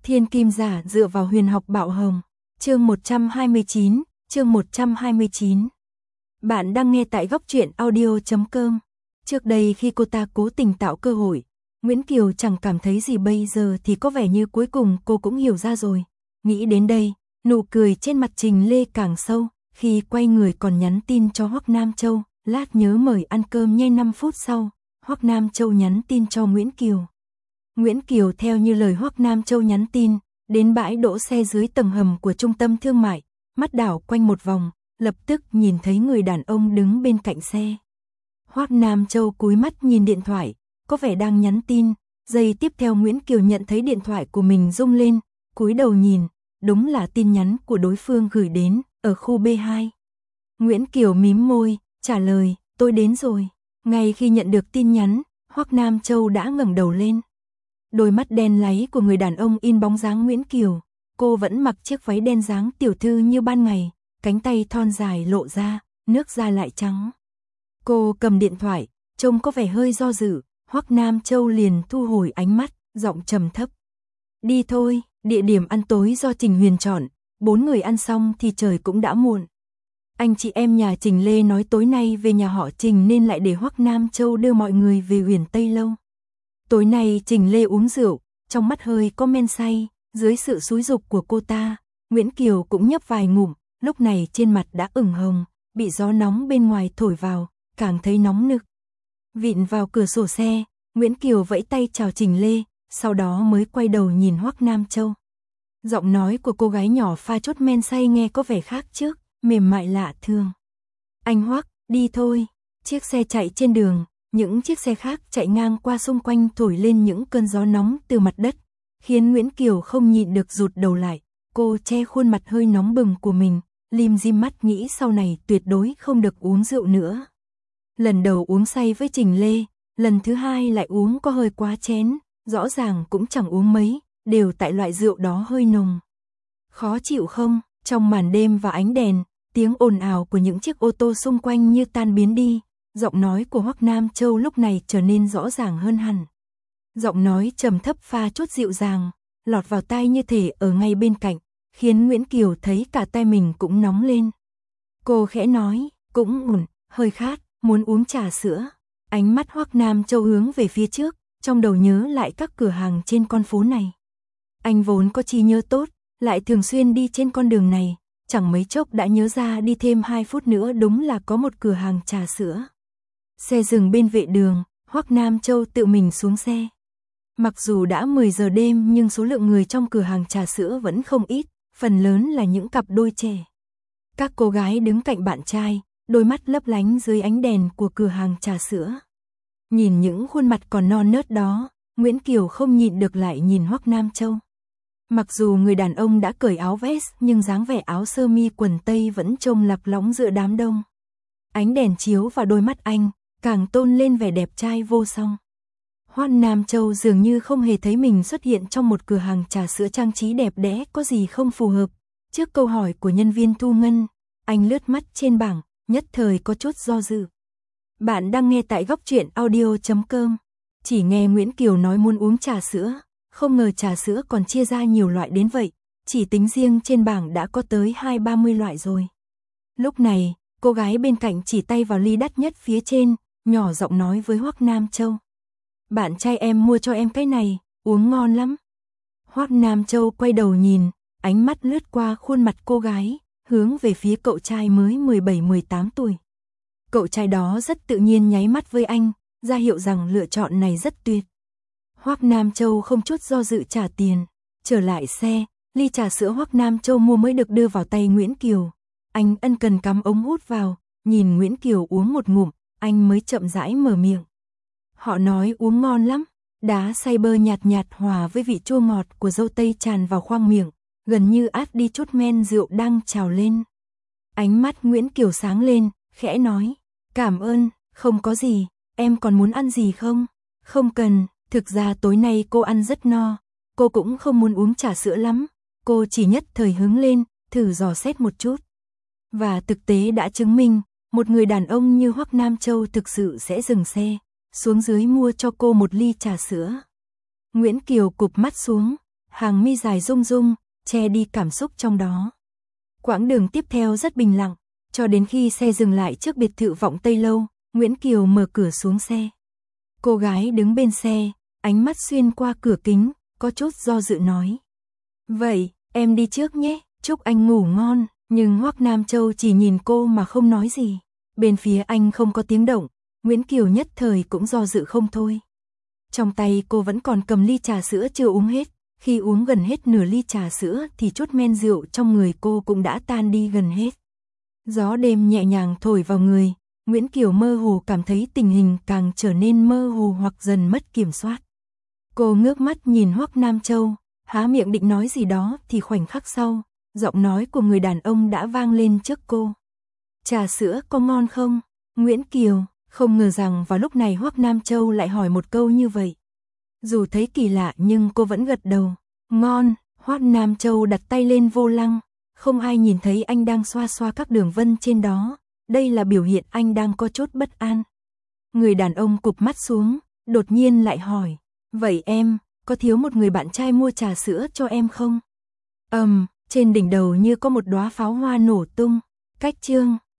Thiên Kim Giả dựa vào huyền học Bạo Hồng. Chương 129. Bạn đang nghe tại góc truyện audio.com. Trước đây khi cô ta cố tình tạo cơ hội, Nguyễn Kiều chẳng cảm thấy gì, bây giờ thì có vẻ như cuối cùng cô cũng hiểu ra rồi. Nghĩ đến đây, nụ cười trên mặt Trình Lê càng sâu, khi quay người còn nhắn tin cho Hoắc Nam Châu, lát nhớ mời ăn cơm nhé. 5 phút sau, Hoắc Nam Châu nhắn tin cho Nguyễn Kiều. Nguyễn Kiều theo như lời Hoắc Nam Châu nhắn tin, đến bãi đỗ xe dưới tầng hầm của trung tâm thương mại, mắt đảo quanh một vòng, lập tức nhìn thấy người đàn ông đứng bên cạnh xe. Hoắc Nam Châu cúi mắt nhìn điện thoại, có vẻ đang nhắn tin, giây tiếp theo Nguyễn Kiều nhận thấy điện thoại của mình rung lên, cúi đầu nhìn, đúng là tin nhắn của đối phương gửi đến, ở khu B2. Nguyễn Kiều mím môi, trả lời, tôi đến rồi. Ngay khi nhận được tin nhắn, Hoắc Nam Châu đã ngẩng đầu lên. Đôi mắt đen láy của người đàn ông in bóng dáng Nguyễn Kiều, cô vẫn mặc chiếc váy đen dáng tiểu thư như ban ngày, cánh tay thon dài lộ ra, nước da lại trắng. Cô cầm điện thoại, trông có vẻ hơi do dự, Hoắc Nam Châu liền thu hồi ánh mắt, giọng trầm thấp. Đi thôi, địa điểm ăn tối do Trình Huyền chọn, 4 người ăn xong thì trời cũng đã muộn. Anh chị em nhà Trình Lê nói tối nay về nhà họ Trình nên lại để Hoắc Nam Châu đưa mọi người về Huyền Tây Lâu. Tối nay Trình Lê uống rượu, trong mắt hơi có men say, dưới sự xúi giục của cô ta, Nguyễn Kiều cũng nhấp vài ngụm, lúc này trên mặt đã ửng hồng, bị gió nóng bên ngoài thổi vào, càng thấy nóng nực. Vịn vào cửa sổ xe, Nguyễn Kiều vẫy tay chào Trình Lê, sau đó mới quay đầu nhìn Hoắc Nam Châu. Giọng nói của cô gái nhỏ pha chút men say nghe có vẻ khác trước, mềm mại lạ thường. Anh Hoắc, đi thôi. Chiếc xe chạy trên đường, những chiếc xe khác chạy ngang qua xung quanh thổi lên những cơn gió nóng từ mặt đất, khiến Nguyễn Kiều không nhịn được rụt đầu lại. Cô che khuôn mặt hơi nóng bừng của mình, lim dim mắt nghĩ sau này tuyệt đối không được uống rượu nữa. Lần đầu uống say với Trình Lê, lần thứ hai lại uống có hơi quá chén, rõ ràng cũng chẳng uống mấy, đều tại loại rượu đó hơi nồng. Khó chịu không? Trong màn đêm và ánh đèn, tiếng ồn ào của những chiếc ô tô xung quanh như tan biến đi, giọng nói của Hoắc Nam Châu lúc này trở nên rõ ràng hơn hẳn. Giọng nói trầm thấp pha chút dịu dàng, lọt vào tai như thể ở ngay bên cạnh, khiến Nguyễn Kiều thấy cả tai mình cũng nóng lên. Cô khẽ nói, cũng hơi khát, muốn uống trà sữa. Ánh mắt Hoắc Nam Châu hướng về phía trước, trong đầu nhớ lại các cửa hàng trên con phố này. Anh vốn có trí nhớ tốt, lại thường xuyên đi trên con đường này, chẳng mấy chốc đã nhớ ra đi thêm 2 phút nữa đúng là có một cửa hàng trà sữa. Xe dừng bên vệ đường, Hoắc Nam Châu tự mình xuống xe. Mặc dù đã 10 giờ đêm nhưng số lượng người trong cửa hàng trà sữa vẫn không ít, phần lớn là những cặp đôi trẻ. Các cô gái đứng cạnh bạn trai, đôi mắt lấp lánh dưới ánh đèn của cửa hàng trà sữa. Nhìn những khuôn mặt còn non nớt đó, Nguyễn Kiều không nhịn được lại nhìn Hoắc Nam Châu. Mặc dù người đàn ông đã cởi áo vest nhưng dáng vẻ áo sơ mi quần tây vẫn trông lạc lõng giữa đám đông. Ánh đèn chiếu vào đôi mắt anh, càng tôn lên vẻ đẹp trai vô song. Hoắc Nam Châu dường như không hề thấy mình xuất hiện trong một cửa hàng trà sữa trang trí đẹp đẽ có gì không phù hợp. Trước câu hỏi của nhân viên thu ngân, anh lướt mắt trên bảng, nhất thời có chút do dự. Bạn đang nghe tại góc truyện audio.com. Chỉ nghe Nguyễn Kiều nói muốn uống trà sữa, không ngờ trà sữa còn chia ra nhiều loại đến vậy, chỉ tính riêng trên bảng đã có tới 20-30 loại rồi. Lúc này, cô gái bên cạnh chỉ tay vào ly đắt nhất phía trên, nhỏ giọng nói với Hoắc Nam Châu. Bạn trai em mua cho em cái này, uống ngon lắm. Hoắc Nam Châu quay đầu nhìn, ánh mắt lướt qua khuôn mặt cô gái, hướng về phía cậu trai mới 17-18 tuổi. Cậu trai đó rất tự nhiên nháy mắt với anh, ra hiệu rằng lựa chọn này rất tuyệt. Hoắc Nam Châu không chút do dự trả tiền, trở lại xe, ly trà sữa Hoắc Nam Châu mua mới được đưa vào tay Nguyễn Kiều. Anh ân cần cắm ống hút vào, nhìn Nguyễn Kiều uống một ngụm, anh mới chậm rãi mở miệng. Họ nói uống ngon lắm, đá xay bơ nhạt nhạt hòa với vị chua ngọt của dâu tây tràn vào khoang miệng, gần như át đi chút men rượu đang trào lên. Ánh mắt Nguyễn Kiều sáng lên, khẽ nói, cảm ơn, không có gì, em còn muốn ăn gì không? Không cần, thực ra tối nay cô ăn rất no, cô cũng không muốn uống trà sữa lắm, cô chỉ nhất thời hứng lên, thử dò xét một chút. Và thực tế đã chứng minh, một người đàn ông như Hoắc Nam Châu thực sự sẽ dừng xe, xuống dưới mua cho cô một ly trà sữa. Nguyễn Kiều cụp mắt xuống, hàng mi dài rung rung, che đi cảm xúc trong đó. Quãng đường tiếp theo rất bình lặng, cho đến khi xe dừng lại trước biệt thự Vọng Tây Lâu, Nguyễn Kiều mở cửa xuống xe. Cô gái đứng bên xe, ánh mắt xuyên qua cửa kính, có chút do dự nói. Vậy, em đi trước nhé, chúc anh ngủ ngon, nhưng Hoắc Nam Châu chỉ nhìn cô mà không nói gì. Bên phía anh không có tiếng động, Nguyễn Kiều nhất thời cũng do dự không thôi. Trong tay cô vẫn còn cầm ly trà sữa chưa uống hết, khi uống gần hết nửa ly trà sữa thì chút men rượu trong người cô cũng đã tan đi gần hết. Gió đêm nhẹ nhàng thổi vào người, Nguyễn Kiều mơ hồ cảm thấy tình hình càng trở nên mơ hồ hoặc dần mất kiểm soát. Cô ngước mắt nhìn Hoắc Nam Châu, há miệng định nói gì đó thì khoảnh khắc sau, giọng nói của người đàn ông đã vang lên trước cô. Trà sữa có ngon không? Nguyễn Kiều không ngờ rằng vào lúc này Hoắc Nam Châu lại hỏi một câu như vậy. Dù thấy kỳ lạ nhưng cô vẫn gật đầu. Ngon. Hoắc Nam Châu đặt tay lên vô lăng, không ai nhìn thấy anh đang xoa xoa các đường vân trên đó, đây là biểu hiện anh đang có chút bất an. Người đàn ông cụp mắt xuống, đột nhiên lại hỏi, vậy em, có thiếu một người bạn trai mua trà sữa cho em không? Trên đỉnh đầu như có một đóa pháo hoa nổ tung, cách chương